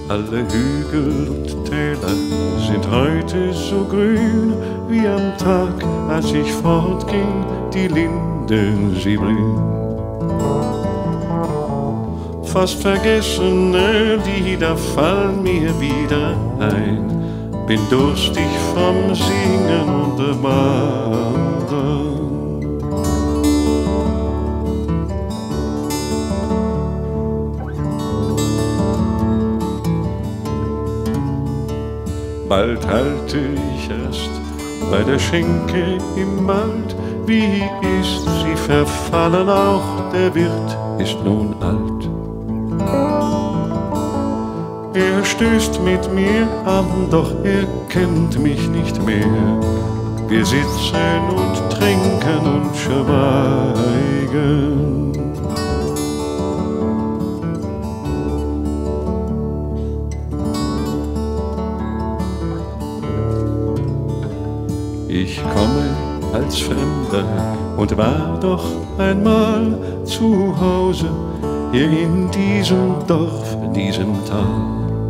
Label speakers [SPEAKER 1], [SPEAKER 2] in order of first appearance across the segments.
[SPEAKER 1] Alle Hügel und Täler sind heute so grün, wie am Tag, als ich fortging, die Linden sie blühen. Fast vergessene Lieder fallen mir wieder ein, bin durstig vom Singen und Wandern. Bald halte ich erst bei der Schenke im Wald. Wie ist sie verfallen, auch der Wirt ist nun alt. Er stößt mit mir an, doch er kennt mich nicht mehr. Wir sitzen und trinken und schweigen. Ich komme als Fremder und war doch einmal zu Hause, hier in diesem Dorf, in diesem Tal.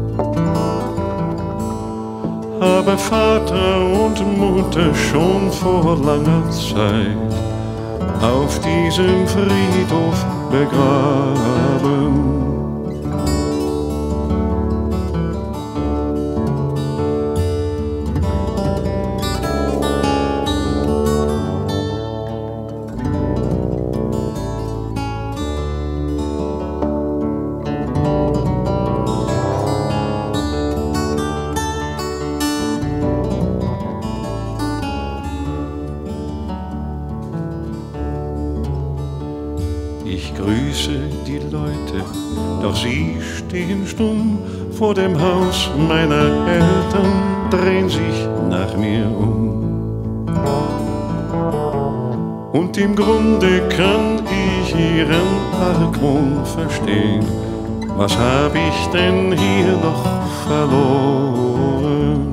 [SPEAKER 1] Habe Vater und Mutter schon vor langer Zeit auf diesem Friedhof begraben. Ich grüße die Leute, doch sie stehen stumm vor dem Haus meiner Eltern, drehen sich nach mir um. Und im Grunde kann ich ihren Argwohn verstehen. Was hab ich denn hier noch verloren?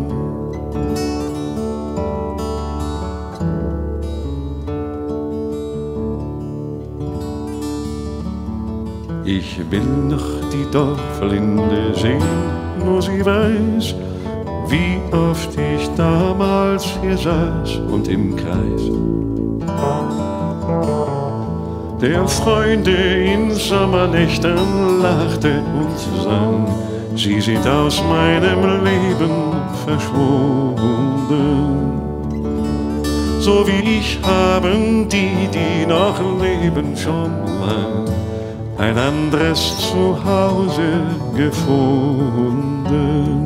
[SPEAKER 1] Ich will noch die Dorflinde sehen, nur sie weiß, wie oft ich damals hier saß und im Kreis der Freunde in Sommernächten lachte und sang. Sie sind aus meinem Leben verschwunden. So wie ich haben die noch leben, schon lang ein anderes Zuhause gefunden.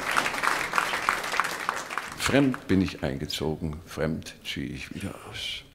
[SPEAKER 1] Fremd bin ich eingezogen, fremd ziehe ich wieder aus.